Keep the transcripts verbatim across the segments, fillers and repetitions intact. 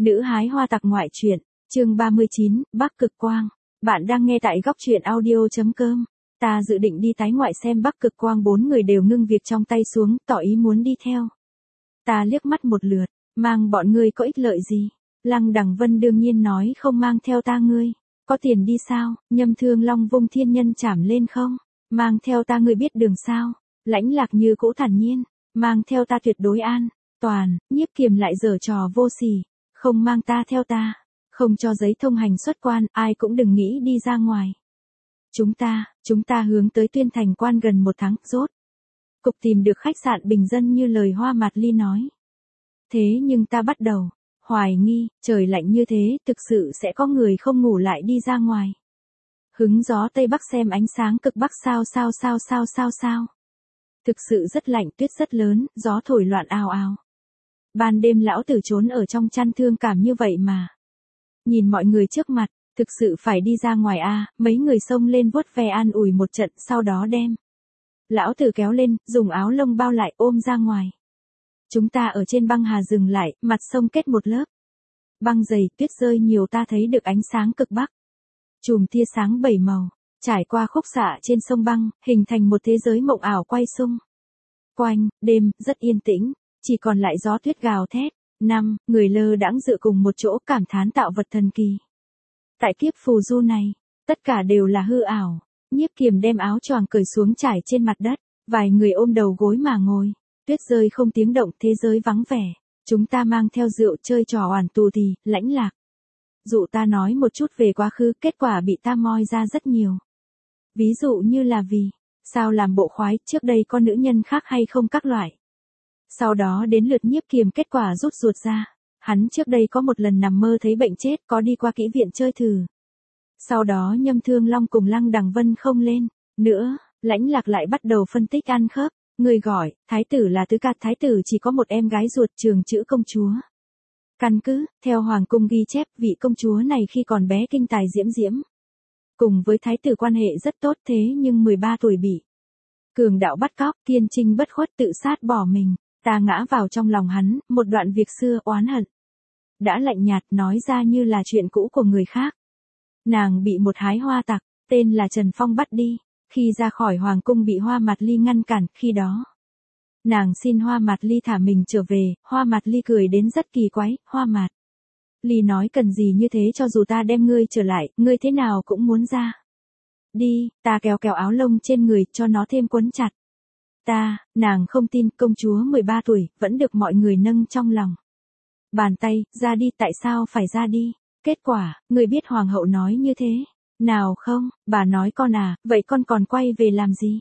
Nữ hái hoa tặc ngoại truyện, chương ba mươi chín, Bắc Cực Quang. Bạn đang nghe tại góc truyện audio chấm com. Ta dự định đi tái ngoại xem Bắc Cực Quang, bốn người đều ngưng việc trong tay xuống, tỏ ý muốn đi theo. Ta liếc mắt một lượt, mang bọn ngươi có ích lợi gì? Lăng Đằng Vân đương nhiên nói không mang theo ta ngươi. Có tiền đi sao? Nhâm Thương Long vung thiên nhân chảm lên không? Mang theo ta ngươi biết đường sao? Lãnh Lạc như cũ thản nhiên, mang theo ta tuyệt đối an toàn. Nhiếp Kiềm lại giở trò vô sỉ, không mang ta theo ta, không cho giấy thông hành xuất quan, ai cũng đừng nghĩ đi ra ngoài. Chúng ta, chúng ta hướng tới Tuyên Thành Quan gần một tháng, rốt cục tìm được khách sạn bình dân như lời Hoa Mạt Ly nói. Thế nhưng ta bắt đầu hoài nghi, trời lạnh như thế, thực sự sẽ có người không ngủ lại đi ra ngoài. Hứng gió Tây Bắc xem ánh sáng cực Bắc sao sao sao sao sao sao. Thực sự rất lạnh, tuyết rất lớn, gió thổi loạn ào ào. Ban đêm lão tử trốn ở trong chăn thương cảm như vậy mà. Nhìn mọi người trước mặt, thực sự phải đi ra ngoài a à, mấy người xông lên vuốt ve an ủi một trận, sau đó đem lão tử kéo lên, dùng áo lông bao lại ôm ra ngoài. Chúng ta ở trên băng hà dừng lại, mặt sông kết một lớp băng dày, tuyết rơi nhiều, ta thấy được ánh sáng cực Bắc. Chùm tia sáng bảy màu, trải qua khúc xạ trên sông băng, hình thành một thế giới mộng ảo quay xung quanh, đêm, rất yên tĩnh, chỉ còn lại gió tuyết gào thét. Năm, người lơ đãng dựa cùng một chỗ cảm thán tạo vật thần kỳ. Tại kiếp phù du này, tất cả đều là hư ảo. Nhiếp Kiềm đem áo choàng cởi xuống trải trên mặt đất, vài người ôm đầu gối mà ngồi. Tuyết rơi không tiếng động, thế giới vắng vẻ. Chúng ta mang theo rượu chơi trò oản tù thì, Lãnh Lạc dụ ta nói một chút về quá khứ, kết quả bị ta moi ra rất nhiều. Ví dụ như là vì sao làm bộ khoái, trước đây có nữ nhân khác hay không các loại. Sau đó đến lượt Nhiếp Kiềm, kết quả rút ruột ra. Hắn trước đây có một lần nằm mơ thấy bệnh chết, có đi qua kỹ viện chơi thử. Sau đó Nhâm Thương Long cùng Lăng Đằng Vân không lên nữa, Lãnh Lạc lại bắt đầu phân tích ăn khớp. Người gọi, thái tử là tứ ca, thái tử chỉ có một em gái ruột, Trường Chữ công chúa. Căn cứ, theo Hoàng cung ghi chép, vị công chúa này khi còn bé kinh tài diễm diễm. Cùng với thái tử quan hệ rất tốt, thế nhưng mười ba tuổi bị cường đạo bắt cóc, thiên trinh bất khuất tự sát bỏ mình. Ta ngã vào trong lòng hắn, một đoạn việc xưa oán hận. Đã lạnh nhạt nói ra như là chuyện cũ của người khác. Nàng bị một hái hoa tặc, tên là Trần Phong bắt đi. Khi ra khỏi Hoàng cung bị Hoa Mạt Ly ngăn cản, khi đó nàng xin Hoa Mạt Ly thả mình trở về. Hoa Mạt Ly cười đến rất kỳ quái. Hoa Mạt Ly nói cần gì như thế, cho dù ta đem ngươi trở lại, ngươi thế nào cũng muốn ra đi. Ta kéo kéo áo lông trên người cho nó thêm quấn chặt. Ta, nàng không tin, công chúa mười ba tuổi, vẫn được mọi người nâng trong lòng bàn tay, ra đi, tại sao phải ra đi? Kết quả, người biết hoàng hậu nói như thế nào không? Bà nói con à, vậy con còn quay về làm gì?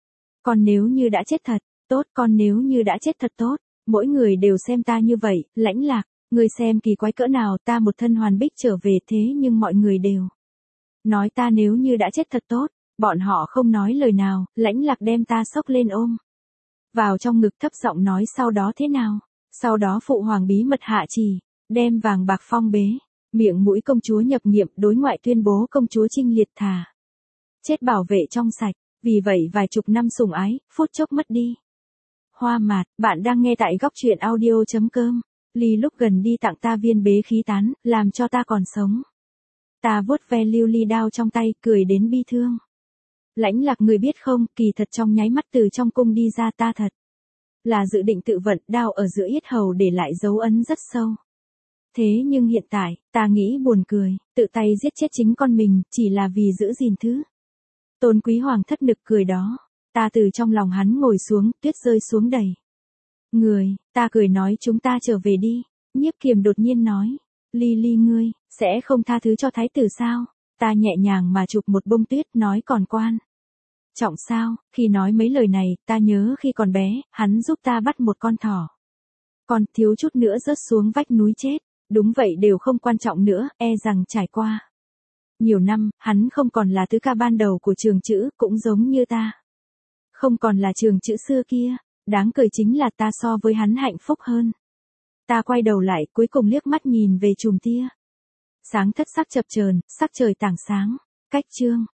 Con nếu như đã chết thật, tốt, con nếu như đã chết thật tốt. Mỗi người đều xem ta như vậy, Lãnh Lạc, người xem kỳ quái cỡ nào, ta một thân hoàn bích trở về, thế nhưng mọi người đều nói ta nếu như đã chết thật tốt. Bọn họ không nói lời nào, Lãnh Lạc đem ta xốc lên ôm vào trong ngực, thấp giọng nói sau đó thế nào? Sau đó phụ hoàng bí mật hạ chỉ, đem vàng bạc phong bế miệng mũi công chúa nhập nghiệm, đối ngoại tuyên bố công chúa Trinh liệt thà chết bảo vệ trong sạch. Vì vậy vài chục năm sủng ái, phút chốc mất đi. Hoa Mạt, bạn đang nghe tại góc truyện audio chấm com. Ly lúc gần đi tặng ta viên bế khí tán, làm cho ta còn sống. Ta vuốt ve lưu ly đao trong tay, cười đến bi thương. Lãnh Lạc, người biết không, kỳ thật trong nháy mắt từ trong cung đi ra, ta thật là dự định tự vận, đao ở giữa yết hầu để lại dấu ấn rất sâu. Thế nhưng hiện tại, ta nghĩ buồn cười, tự tay giết chết chính con mình, chỉ là vì giữ gìn thứ tôn quý hoàng thất nực cười đó. Ta từ trong lòng hắn ngồi xuống, tuyết rơi xuống đầy người, ta cười nói chúng ta trở về đi. Nhiếp Kiềm đột nhiên nói, Ly Ly ngươi, sẽ không tha thứ cho thái tử sao? Ta nhẹ nhàng mà chụp một bông tuyết, nói còn quan trọng sao? Khi nói mấy lời này, ta nhớ khi còn bé, hắn giúp ta bắt một con thỏ. Con thiếu chút nữa rớt xuống vách núi chết. Đúng vậy, đều không quan trọng nữa, e rằng trải qua nhiều năm, hắn không còn là tứ ca ban đầu của Trường Chữ, cũng giống như ta không còn là Trường Chữ xưa kia. Đáng cười chính là ta so với hắn hạnh phúc hơn. Ta quay đầu lại, cuối cùng liếc mắt nhìn về chùm tia sáng thất sắc chập chờn, sắc trời tảng sáng. Cách chương